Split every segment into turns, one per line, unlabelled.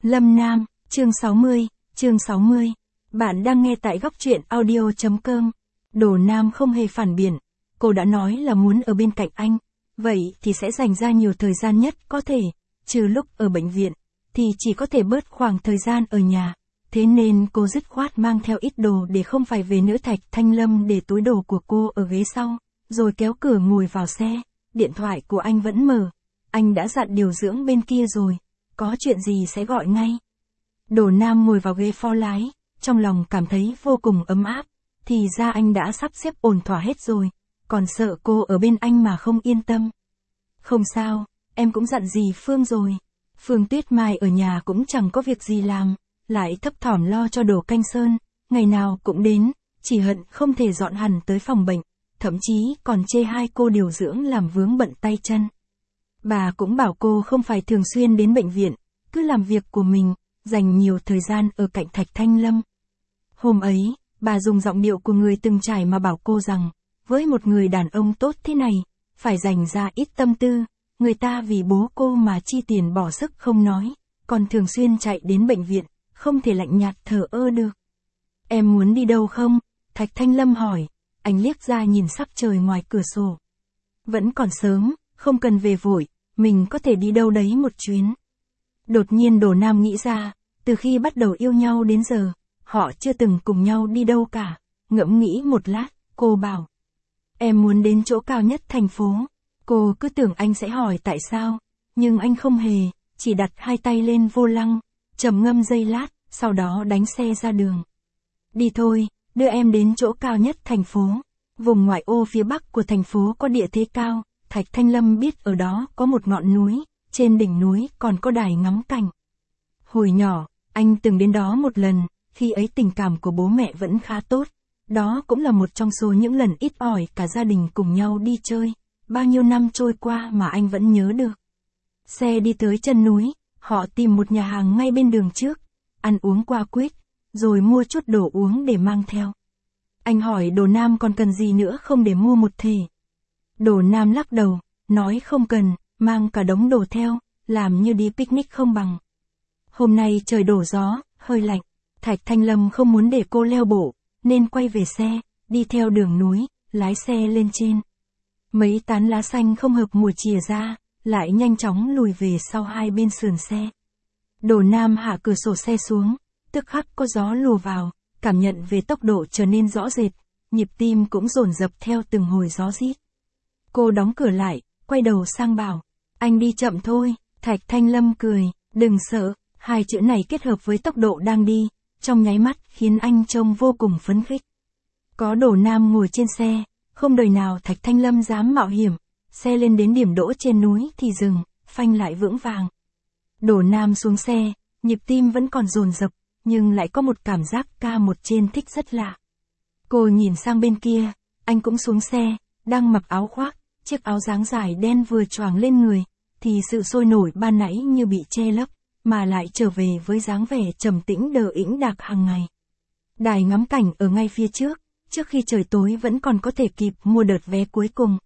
Lâm Nam, chương 60. Bạn đang nghe tại góc truyện audio.com. Đồ Nam không hề phản biện. Cô đã nói là muốn ở bên cạnh anh. Vậy thì sẽ dành ra nhiều thời gian nhất có thể. Trừ lúc ở bệnh viện, thì chỉ có thể bớt khoảng thời gian ở nhà. Thế nên cô dứt khoát mang theo ít đồ để không phải về nữa. Thạch Thanh Lâm để túi đồ của cô ở ghế sau, rồi kéo cửa ngồi vào xe. Điện thoại của anh vẫn mở. Anh đã dặn điều dưỡng bên kia rồi. Có chuyện gì sẽ gọi ngay. Đồ Nam ngồi vào ghế phó lái, trong lòng cảm thấy vô cùng ấm áp. Thì ra anh đã sắp xếp ổn thỏa hết rồi, còn sợ cô ở bên anh mà không yên tâm. Không sao, em cũng dặn dì Phương rồi. Phương Tuyết Mai ở nhà cũng chẳng có việc gì làm, lại thấp thỏm lo cho Đồ Canh Sơn, ngày nào cũng đến, chỉ hận không thể dọn hẳn tới phòng bệnh, thậm chí còn chê hai cô điều dưỡng làm vướng bận tay chân. Bà cũng bảo cô không phải thường xuyên đến bệnh viện, cứ làm việc của mình, dành nhiều thời gian ở cạnh Thạch Thanh Lâm. Hôm ấy, bà dùng giọng điệu của người từng trải mà bảo cô rằng, với một người đàn ông tốt thế này, phải dành ra ít tâm tư, người ta vì bố cô mà chi tiền bỏ sức không nói, còn thường xuyên chạy đến bệnh viện, không thể lạnh nhạt thờ ơ được. Em muốn đi đâu không? Thạch Thanh Lâm hỏi, anh liếc ra nhìn sắc trời ngoài cửa sổ. Vẫn còn sớm, không cần về vội, mình có thể đi đâu đấy một chuyến. Đột nhiên Đồ Nam nghĩ ra, từ khi bắt đầu yêu nhau đến giờ, họ chưa từng cùng nhau đi đâu cả. Ngẫm nghĩ một lát, cô bảo, em muốn đến chỗ cao nhất thành phố. Cô cứ tưởng anh sẽ hỏi tại sao, nhưng anh không hề, chỉ đặt hai tay lên vô lăng, trầm ngâm giây lát, sau đó đánh xe ra đường. Đi thôi, đưa em đến chỗ cao nhất thành phố. Vùng ngoại ô phía bắc của thành phố có địa thế cao, Thạch Thanh Lâm biết ở đó có một ngọn núi, trên đỉnh núi còn có đài ngắm cảnh. Hồi nhỏ, anh từng đến đó một lần, khi ấy tình cảm của bố mẹ vẫn khá tốt. Đó cũng là một trong số những lần ít ỏi cả gia đình cùng nhau đi chơi. Bao nhiêu năm trôi qua mà anh vẫn nhớ được. Xe đi tới chân núi, họ tìm một nhà hàng ngay bên đường trước, ăn uống qua quýt, rồi mua chút đồ uống để mang theo. Anh hỏi Đồ Nam còn cần gì nữa không để mua một thể. Đồ Nam lắc đầu, nói không cần, mang cả đống đồ theo, làm như đi picnic không bằng. Hôm nay trời đổ gió, hơi lạnh, Thạch Thanh Lâm không muốn để cô leo bộ, nên quay về xe, đi theo đường núi, lái xe lên trên. Mấy tán lá xanh không hợp mùa chìa ra, lại nhanh chóng lùi về sau hai bên sườn xe. Đồ Nam hạ cửa sổ xe xuống, tức khắc có gió lùa vào, cảm nhận về tốc độ trở nên rõ rệt, nhịp tim cũng dồn dập theo từng hồi gió rít. Cô đóng cửa lại, quay đầu sang bảo, anh đi chậm thôi. Thạch Thanh Lâm cười, đừng sợ, hai chữ này kết hợp với tốc độ đang đi, trong nháy mắt khiến anh trông vô cùng phấn khích. Có Đồ Nam ngồi trên xe, không đời nào Thạch Thanh Lâm dám mạo hiểm, xe lên đến điểm đỗ trên núi thì dừng, phanh lại vững vàng. Đồ Nam xuống xe, nhịp tim vẫn còn dồn dập, nhưng lại có một cảm giác ca một trên thích rất lạ. Cô nhìn sang bên kia, anh cũng xuống xe, đang mặc áo khoác, chiếc áo dáng dài đen vừa choàng lên người, thì sự sôi nổi ban nãy như bị che lấp, mà lại trở về với dáng vẻ trầm tĩnh đờ ĩnh đạc hàng ngày. Đài ngắm cảnh ở ngay phía trước khi trời tối vẫn còn có thể kịp mua đợt vé cuối cùng.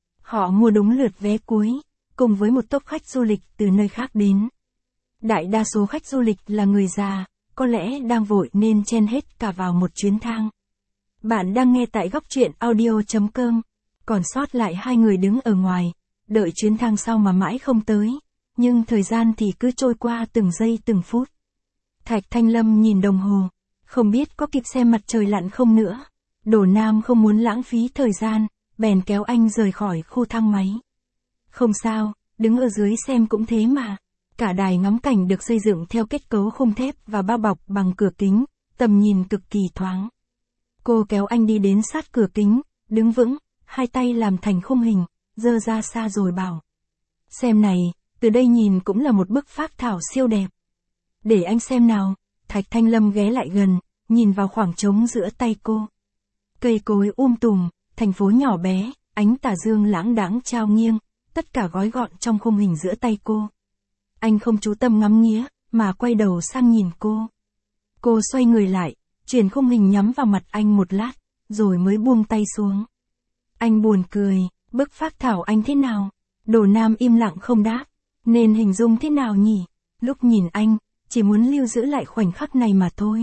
Họ mua đúng lượt vé cuối, cùng với một tốp khách du lịch từ nơi khác đến. Đại đa số khách du lịch là người già, có lẽ đang vội nên chen hết cả vào một chuyến thang. Bạn đang nghe tại góc truyện audio.com, còn sót lại hai người đứng ở ngoài, đợi chuyến thang sau mà mãi không tới, nhưng thời gian thì cứ trôi qua từng giây từng phút. Thạch Thanh Lâm nhìn đồng hồ, không biết có kịp xem mặt trời lặn không nữa. Đồ Nam không muốn lãng phí thời gian, bèn kéo anh rời khỏi khu thang máy. Không sao, đứng ở dưới xem cũng thế mà. Cả đài ngắm cảnh được xây dựng theo kết cấu khung thép và bao bọc bằng cửa kính, tầm nhìn cực kỳ thoáng. Cô kéo anh đi đến sát cửa kính, đứng vững, hai tay làm thành khung hình, giơ ra xa rồi bảo. Xem này, từ đây nhìn cũng là một bức phác thảo siêu đẹp. Để anh xem nào. Thạch Thanh Lâm ghé lại gần, nhìn vào khoảng trống giữa tay cô. Cây cối tùm, thành phố nhỏ bé, ánh tà dương lãng đãng trao nghiêng, tất cả gói gọn trong khung hình giữa tay cô. Anh không chú tâm ngắm nghía, mà quay đầu sang nhìn cô. Cô xoay người lại, chuyển khung hình nhắm vào mặt anh một lát, rồi mới buông tay xuống. Anh buồn cười, bức phác thảo anh thế nào? Đồ Nam im lặng không đáp, nên hình dung thế nào nhỉ? Lúc nhìn anh, chỉ muốn lưu giữ lại khoảnh khắc này mà thôi.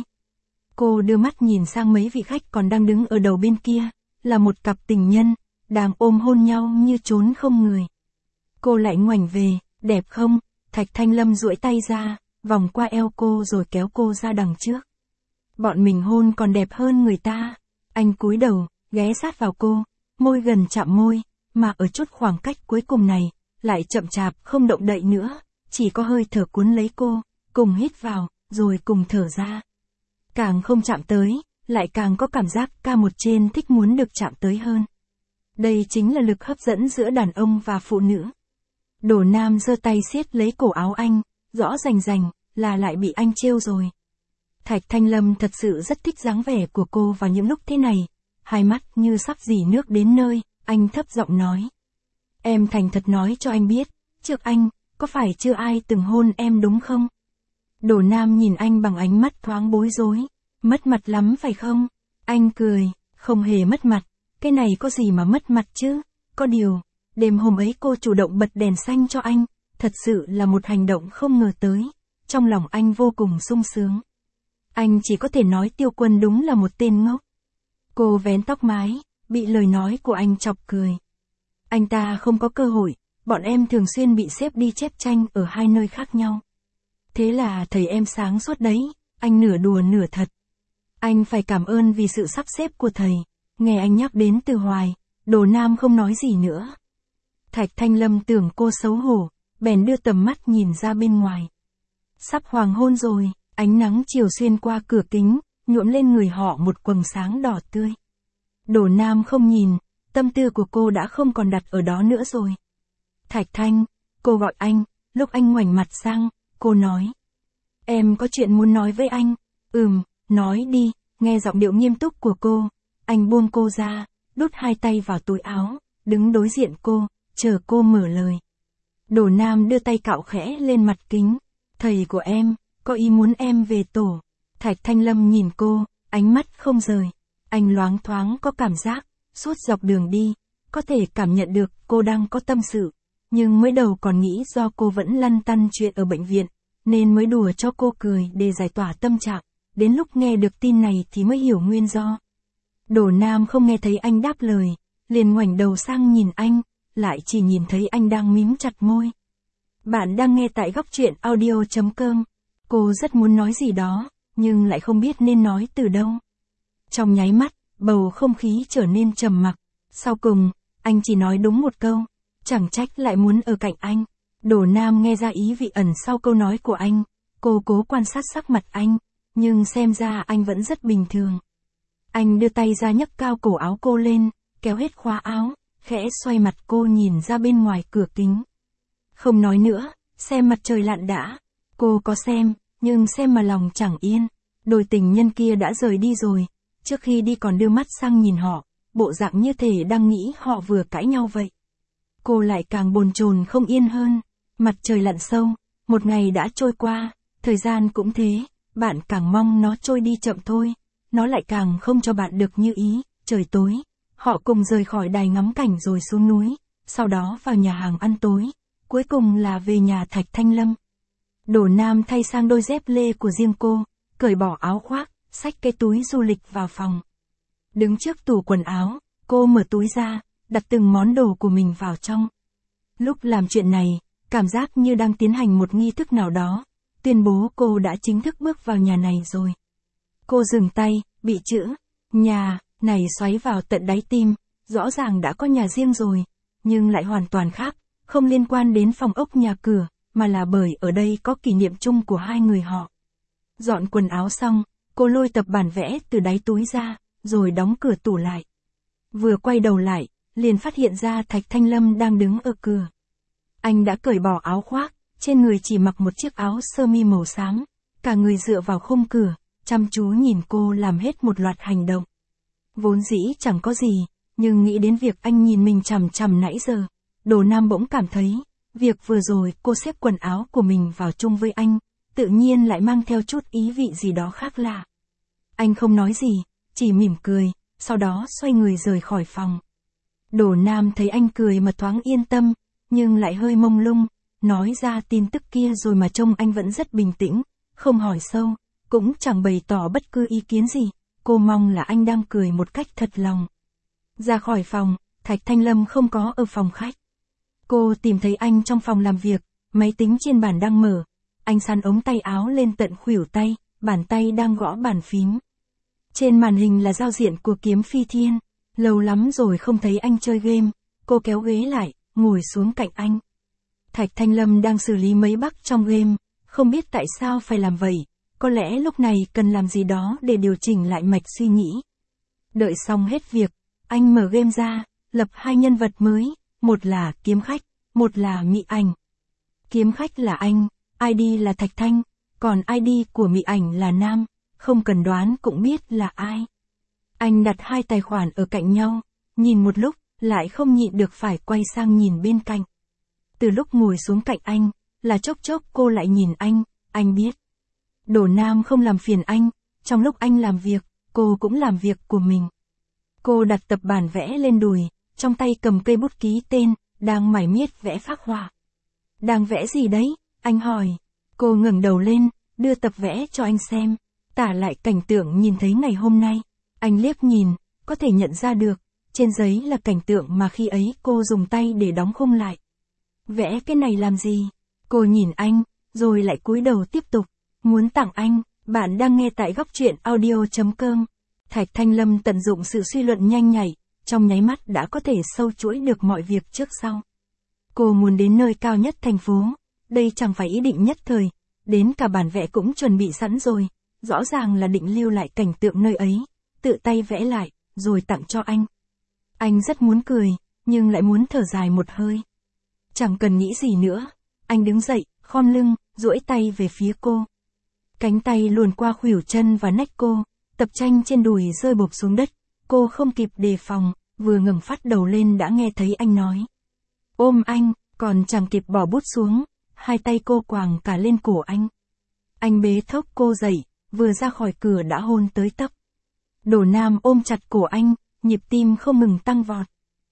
Cô đưa mắt nhìn sang mấy vị khách còn đang đứng ở đầu bên kia, là một cặp tình nhân, đang ôm hôn nhau như trốn không người. Cô lại ngoảnh về, đẹp không? Thạch Thanh Lâm duỗi tay ra, vòng qua eo cô rồi kéo cô ra đằng trước. Bọn mình hôn còn đẹp hơn người ta. Anh cúi đầu, ghé sát vào cô, môi gần chạm môi, mà ở chút khoảng cách cuối cùng này, lại chậm chạp không động đậy nữa, chỉ có hơi thở cuốn lấy cô, cùng hít vào, rồi cùng thở ra. Càng không chạm tới, lại càng có cảm giác ca một trên thích muốn được chạm tới hơn. Đây chính là lực hấp dẫn giữa đàn ông và phụ nữ. Đồ Nam giơ tay siết lấy cổ áo anh, rõ rành rành, là lại bị anh trêu rồi. Thạch Thanh Lâm thật sự rất thích dáng vẻ của cô vào những lúc thế này, hai mắt như sắp rỉ nước đến nơi, anh thấp giọng nói. Em thành thật nói cho anh biết, trước anh, có phải chưa ai từng hôn em đúng không? Đồ Nam nhìn anh bằng ánh mắt thoáng bối rối, mất mặt lắm phải không? Anh cười, không hề mất mặt, cái này có gì mà mất mặt chứ, có điều, đêm hôm ấy cô chủ động bật đèn xanh cho anh, thật sự là một hành động không ngờ tới, trong lòng anh vô cùng sung sướng. Anh chỉ có thể nói Tiêu Quân đúng là một tên ngốc. Cô vén tóc mái, bị lời nói của anh chọc cười. Anh ta không có cơ hội, bọn em thường xuyên bị xếp đi chép tranh ở hai nơi khác nhau. Thế là thầy em sáng suốt đấy, anh nửa đùa nửa thật. Anh phải cảm ơn vì sự sắp xếp của thầy, nghe anh nhắc đến từ Hoài, Đồ Nam không nói gì nữa. Thạch Thanh Lâm tưởng cô xấu hổ, bèn đưa tầm mắt nhìn ra bên ngoài. Sắp hoàng hôn rồi, ánh nắng chiều xuyên qua cửa kính, nhuộm lên người họ một quầng sáng đỏ tươi. Đồ Nam không nhìn, tâm tư của cô đã không còn đặt ở đó nữa rồi. Thạch Thanh, cô gọi anh, lúc anh ngoảnh mặt sang, cô nói. Em có chuyện muốn nói với anh. Nói đi, nghe giọng điệu nghiêm túc của cô. Anh buông cô ra, đút hai tay vào túi áo, đứng đối diện cô, chờ cô mở lời. Đồ Nam đưa tay cạo khẽ lên mặt kính. Thầy của em, có ý muốn em về tổ. Thạch Thanh Lâm nhìn cô, ánh mắt không rời. Anh loáng thoáng có cảm giác, suốt dọc đường đi, có thể cảm nhận được cô đang có tâm sự. Nhưng mới đầu còn nghĩ do cô vẫn lăn tăn chuyện ở bệnh viện, nên mới đùa cho cô cười để giải tỏa tâm trạng. Đến lúc nghe được tin này thì mới hiểu nguyên do. Đồ Nam không nghe thấy anh đáp lời, liền ngoảnh đầu sang nhìn anh, lại chỉ nhìn thấy anh đang mím chặt môi. Bạn đang nghe tại góc truyện audio.com. Cô rất muốn nói gì đó, nhưng lại không biết nên nói từ đâu. Trong nháy mắt, bầu không khí trở nên trầm mặc. Sau cùng, anh chỉ nói đúng một câu. Chẳng trách lại muốn ở cạnh anh. Đồ Nam nghe ra ý vị ẩn sau câu nói của anh. Cô cố quan sát sắc mặt anh, nhưng xem ra anh vẫn rất bình thường. Anh đưa tay ra nhấc cao cổ áo cô lên, kéo hết khóa áo, khẽ xoay mặt cô nhìn ra bên ngoài cửa kính. Không nói nữa, xem mặt trời lặn đã. Cô có xem, nhưng xem mà lòng chẳng yên. Đôi tình nhân kia đã rời đi rồi, trước khi đi còn đưa mắt sang nhìn họ, bộ dạng như thể đang nghĩ họ vừa cãi nhau vậy. Cô lại càng bồn chồn không yên hơn. Mặt trời lặn sâu, một ngày đã trôi qua, thời gian cũng thế, bạn càng mong nó trôi đi chậm thôi, nó lại càng không cho bạn được như ý. Trời tối, họ cùng rời khỏi đài ngắm cảnh rồi xuống núi, sau đó vào nhà hàng ăn tối, cuối cùng là về nhà Thạch Thanh Lâm. Đồ Nam thay sang đôi dép lê của riêng cô, cởi bỏ áo khoác, xách cái túi du lịch vào phòng. Đứng trước tủ quần áo, cô mở túi ra, đặt từng món đồ của mình vào trong. Lúc làm chuyện này, cảm giác như đang tiến hành một nghi thức nào đó, tuyên bố cô đã chính thức bước vào nhà này rồi. Cô dừng tay, bị chữ nhà này xoáy vào tận đáy tim, rõ ràng đã có nhà riêng rồi, nhưng lại hoàn toàn khác, không liên quan đến phòng ốc nhà cửa, mà là bởi ở đây có kỷ niệm chung của hai người họ. Dọn quần áo xong, cô lôi tập bản vẽ từ đáy túi ra, rồi đóng cửa tủ lại. Vừa quay đầu lại, liền phát hiện ra Thạch Thanh Lâm đang đứng ở cửa. Anh đã cởi bỏ áo khoác, trên người chỉ mặc một chiếc áo sơ mi màu xám, cả người dựa vào khung cửa, chăm chú nhìn cô làm hết một loạt hành động. Vốn dĩ chẳng có gì, nhưng nghĩ đến việc anh nhìn mình chằm chằm nãy giờ, Đồ Nam bỗng cảm thấy, việc vừa rồi cô xếp quần áo của mình vào chung với anh, tự nhiên lại mang theo chút ý vị gì đó khác lạ. Anh không nói gì, chỉ mỉm cười, sau đó xoay người rời khỏi phòng. Đồ Nam thấy anh cười mà thoáng yên tâm, nhưng lại hơi mông lung, nói ra tin tức kia rồi mà trông anh vẫn rất bình tĩnh, không hỏi sâu, cũng chẳng bày tỏ bất cứ ý kiến gì, cô mong là anh đang cười một cách thật lòng. Ra khỏi phòng, Thạch Thanh Lâm không có ở phòng khách. Cô tìm thấy anh trong phòng làm việc, máy tính trên bàn đang mở, anh xắn ống tay áo lên tận khuỷu tay, bàn tay đang gõ bàn phím. Trên màn hình là giao diện của Kiếm Phi Thiên, lâu lắm rồi không thấy anh chơi game, cô kéo ghế lại, ngồi xuống cạnh anh. Thạch Thanh Lâm đang xử lý mấy bug trong game, không biết tại sao phải làm vậy, có lẽ lúc này cần làm gì đó để điều chỉnh lại mạch suy nghĩ. Đợi xong hết việc, anh mở game ra, lập 2 nhân vật mới, một là kiếm khách, một là Mị Ảnh. Kiếm khách là anh, ID là Thạch Thanh, còn ID của Mị Ảnh là Nam, không cần đoán cũng biết là ai. Anh đặt 2 tài khoản ở cạnh nhau, nhìn một lúc, lại không nhịn được phải quay sang nhìn bên cạnh. Từ lúc ngồi xuống cạnh anh, là chốc chốc cô lại nhìn anh biết. Đổ Nam không làm phiền anh, trong lúc anh làm việc, cô cũng làm việc của mình. Cô đặt tập bản vẽ lên đùi, trong tay cầm cây bút ký tên, đang mải miết vẽ phác họa. Đang vẽ gì đấy? Anh hỏi. Cô ngẩng đầu lên, đưa tập vẽ cho anh xem, tả lại cảnh tượng nhìn thấy ngày hôm nay. Anh liếc nhìn, có thể nhận ra được, trên giấy là cảnh tượng mà khi ấy cô dùng tay để đóng khung lại. Vẽ cái này làm gì? Cô nhìn anh, rồi lại cúi đầu tiếp tục. Muốn tặng anh, bạn đang nghe tại góc truyện audio.com. Thạch Thanh Lâm tận dụng sự suy luận nhanh nhạy, trong nháy mắt đã có thể sâu chuỗi được mọi việc trước sau. Cô muốn đến nơi cao nhất thành phố, đây chẳng phải ý định nhất thời, đến cả bản vẽ cũng chuẩn bị sẵn rồi, rõ ràng là định lưu lại cảnh tượng nơi ấy, tự tay vẽ lại, rồi tặng cho anh. Anh rất muốn cười, nhưng lại muốn thở dài một hơi. Chẳng cần nghĩ gì nữa, anh đứng dậy, khom lưng, duỗi tay về phía cô. Cánh tay luồn qua khuỷu chân và nách cô, tập tranh trên đùi rơi bộp xuống đất, cô không kịp đề phòng, vừa ngẩng phát đầu lên đã nghe thấy anh nói. Ôm anh, còn chẳng kịp bỏ bút xuống, 2 tay cô quàng cả lên cổ anh. Anh bế thốc cô dậy, vừa ra khỏi cửa đã hôn tới tấp. Đổ Nam ôm chặt cổ anh, nhịp tim không ngừng tăng vọt.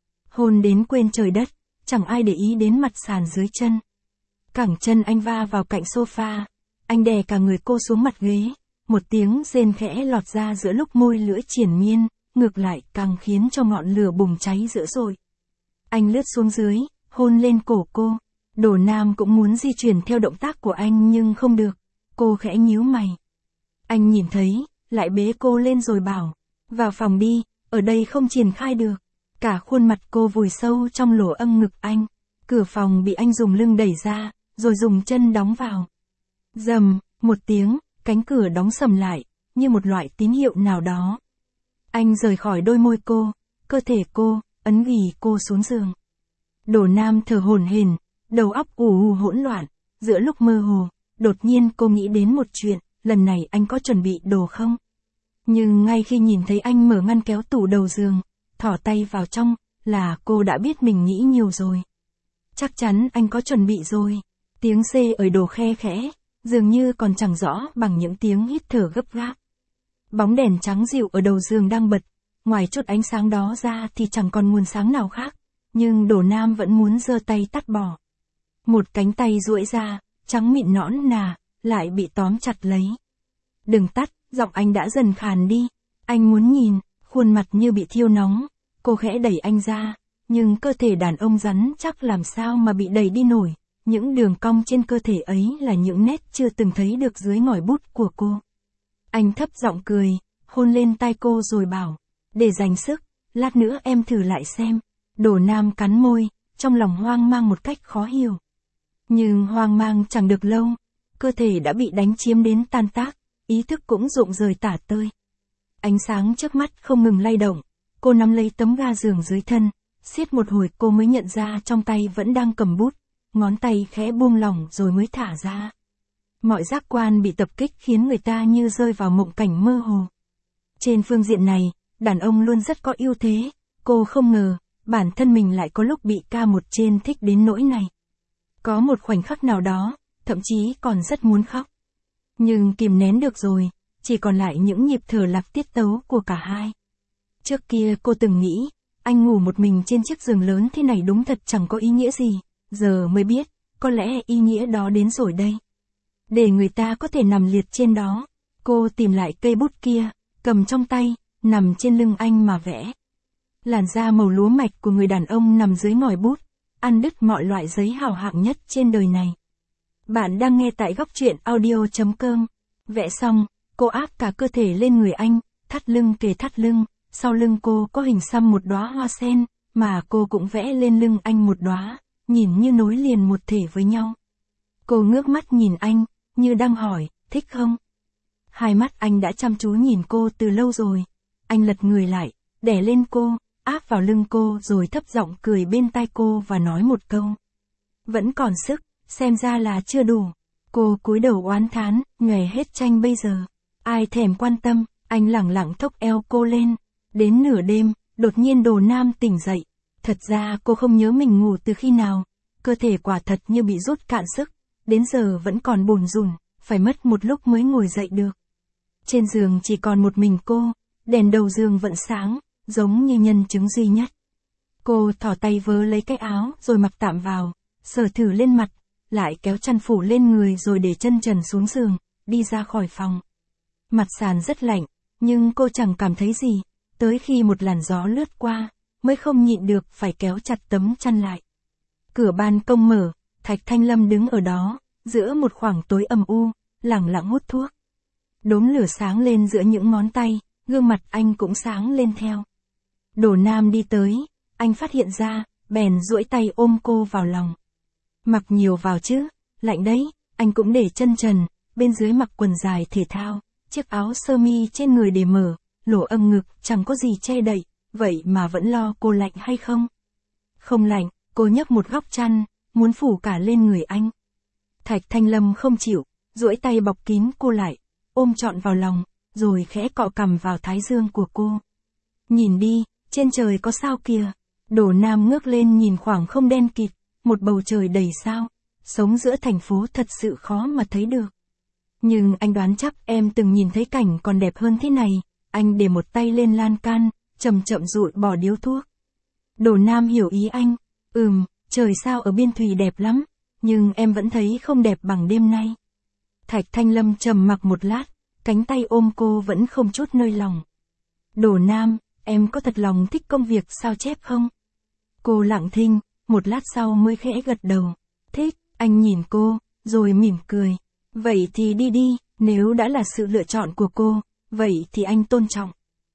Hôn đến quên trời đất, chẳng ai để ý đến mặt sàn dưới chân. Cẳng chân anh va vào cạnh sofa, anh đè cả người cô xuống mặt ghế, một tiếng rên khẽ lọt ra giữa lúc môi lưỡi triền miên, ngược lại càng khiến cho ngọn lửa bùng cháy dữ dội. Anh lướt xuống dưới, hôn lên cổ cô. Đổ Nam cũng muốn di chuyển theo động tác của anh nhưng không được. Cô khẽ nhíu mày. Anh nhìn thấy, lại bế cô lên rồi bảo, vào phòng đi, ở đây không triển khai được. Cả khuôn mặt cô vùi sâu trong lỗ âm ngực anh. Cửa phòng bị anh dùng lưng đẩy ra, rồi dùng chân đóng vào. Rầm, một tiếng, cánh cửa đóng sầm lại, như một loại tín hiệu nào đó. Anh rời khỏi đôi môi cô, cơ thể cô, ấn ghì cô xuống giường. Đổ Nam thở hổn hển, đầu óc ù hỗn loạn, giữa lúc mơ hồ, đột nhiên cô nghĩ đến một chuyện, lần này anh có chuẩn bị đồ không? Nhưng ngay khi nhìn thấy anh mở ngăn kéo tủ đầu giường, thỏ tay vào trong, là cô đã biết mình nghĩ nhiều rồi. Chắc chắn anh có chuẩn bị rồi. Tiếng C ở đồ khe khẽ, dường như còn chẳng rõ bằng những tiếng hít thở gấp gáp. Bóng đèn trắng dịu ở đầu giường đang bật, ngoài chút ánh sáng đó ra thì chẳng còn nguồn sáng nào khác, nhưng Đổ Nam vẫn muốn giơ tay tắt bỏ. Một cánh tay duỗi ra, trắng mịn nõn nà, lại bị tóm chặt lấy. Đừng tắt, giọng anh đã dần khàn đi. Anh muốn nhìn, khuôn mặt như bị thiêu nóng. Cô khẽ đẩy anh ra, nhưng cơ thể đàn ông rắn chắc làm sao mà bị đẩy đi nổi. Những đường cong trên cơ thể ấy là những nét chưa từng thấy được dưới ngòi bút của cô. Anh thấp giọng cười, hôn lên tai cô rồi bảo, để dành sức, lát nữa em thử lại xem. Đổ Nam cắn môi, trong lòng hoang mang một cách khó hiểu. Nhưng hoang mang chẳng được lâu, cơ thể đã bị đánh chiếm đến tan tác, ý thức cũng rụng rời tả tơi. Ánh sáng trước mắt không ngừng lay động, cô nắm lấy tấm ga giường dưới thân, siết một hồi cô mới nhận ra trong tay vẫn đang cầm bút, ngón tay khẽ buông lỏng rồi mới thả ra. Mọi giác quan bị tập kích khiến người ta như rơi vào mộng cảnh mơ hồ. Trên phương diện này, đàn ông luôn rất có ưu thế, cô không ngờ, bản thân mình lại có lúc bị K1 trên thích đến nỗi này. Có một khoảnh khắc nào đó, thậm chí còn rất muốn khóc. Nhưng kìm nén được rồi, chỉ còn lại những nhịp thở lạc tiết tấu của cả hai. Trước kia cô từng nghĩ, anh ngủ một mình trên chiếc giường lớn thế này đúng thật chẳng có ý nghĩa gì, giờ mới biết, có lẽ ý nghĩa đó đến rồi đây. để người ta có thể nằm liệt trên đó. Cô tìm lại cây bút kia, cầm trong tay, nằm trên lưng anh mà vẽ. Làn da màu lúa mạch của người đàn ông nằm dưới ngòi bút, ăn đứt mọi loại giấy hào hạng nhất trên đời này. Bạn đang nghe tại góc truyện audio.com. Vẽ xong, cô áp cả cơ thể lên người anh, thắt lưng kề thắt lưng, sau lưng cô có hình xăm một đóa hoa sen, mà cô cũng vẽ lên lưng anh một đóa, nhìn như nối liền một thể với nhau. Cô ngước mắt nhìn anh, như đang hỏi, thích không? Hai mắt anh đã chăm chú nhìn cô từ lâu rồi. Anh lật người lại, đè lên cô, áp vào lưng cô rồi thấp giọng cười bên tai cô và nói một câu. Vẫn còn sức, xem ra là chưa đủ. Cô cúi đầu oán thán, nhòe hết tranh bây giờ. Ai thèm quan tâm, anh lẳng lặng thốc eo cô lên. Đến nửa đêm, đột nhiên Đồ Nam tỉnh dậy. Thật ra cô không nhớ mình ngủ từ khi nào. Cơ thể quả thật như bị rút cạn sức. Đến giờ vẫn còn bồn rùn, phải mất một lúc mới ngồi dậy được. Trên giường chỉ còn một mình cô, đèn đầu giường vẫn sáng, giống như nhân chứng duy nhất. Cô thò tay vớ lấy cái áo rồi mặc tạm vào, sờ thử lên mặt, lại kéo chăn phủ lên người rồi để chân trần xuống giường, đi ra khỏi phòng. Mặt sàn rất lạnh, nhưng cô chẳng cảm thấy gì, tới khi một làn gió lướt qua, mới không nhịn được phải kéo chặt tấm chăn lại. Cửa ban công mở, Thạch Thanh Lâm đứng ở đó, giữa một khoảng tối âm u, lẳng lặng hút thuốc. Đốm lửa sáng lên giữa những ngón tay, gương mặt anh cũng sáng lên theo. Đồ Nam đi tới, anh phát hiện ra, bèn duỗi tay ôm cô vào lòng. Mặc nhiều vào chứ, lạnh đấy, anh cũng để chân trần, bên dưới mặc quần dài thể thao, chiếc áo sơ mi trên người để mở, lỗ âm ngực chẳng có gì che đậy, vậy mà vẫn lo cô lạnh hay không? Không lạnh, cô nhấc một góc chăn, muốn phủ cả lên người anh. Thạch Thanh Lâm không chịu, duỗi tay bọc kín cô lại, ôm trọn vào lòng, rồi khẽ cọ cằm vào thái dương của cô. Nhìn đi, trên trời có sao kìa. Đồ Nam ngước lên nhìn khoảng không đen kịt, một bầu trời đầy sao. Sống giữa thành phố thật sự khó mà thấy được. Nhưng anh đoán chắc em từng nhìn thấy cảnh còn đẹp hơn thế này. Anh để một tay lên lan can, chậm chậm dụi bỏ điếu thuốc. Đồ Nam hiểu ý anh. Trời sao ở Biên Thùy đẹp lắm, nhưng em vẫn thấy không đẹp bằng đêm nay. Thạch Thanh Lâm trầm mặc một lát, cánh tay ôm cô vẫn không chút nơi lòng. Đồ Nam, em có thật lòng thích công việc sao chép không? Cô lặng thinh, một lát sau mới khẽ gật đầu. Thích, anh nhìn cô, rồi mỉm cười. Vậy thì đi đi, nếu đã là sự lựa chọn của cô, vậy thì anh tôn trọng.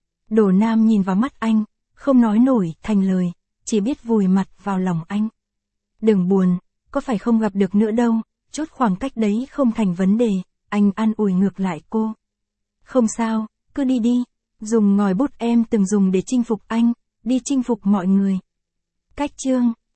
Đồ Nam nhìn vào mắt anh, không nói nổi thành lời, chỉ biết vùi mặt vào lòng anh. Đừng buồn, có phải không gặp được nữa đâu, chút khoảng cách đấy không thành vấn đề, anh an ủi ngược lại cô. Không sao, cứ đi đi, dùng ngòi bút em từng dùng để chinh phục anh, đi chinh phục mọi người. Cách chương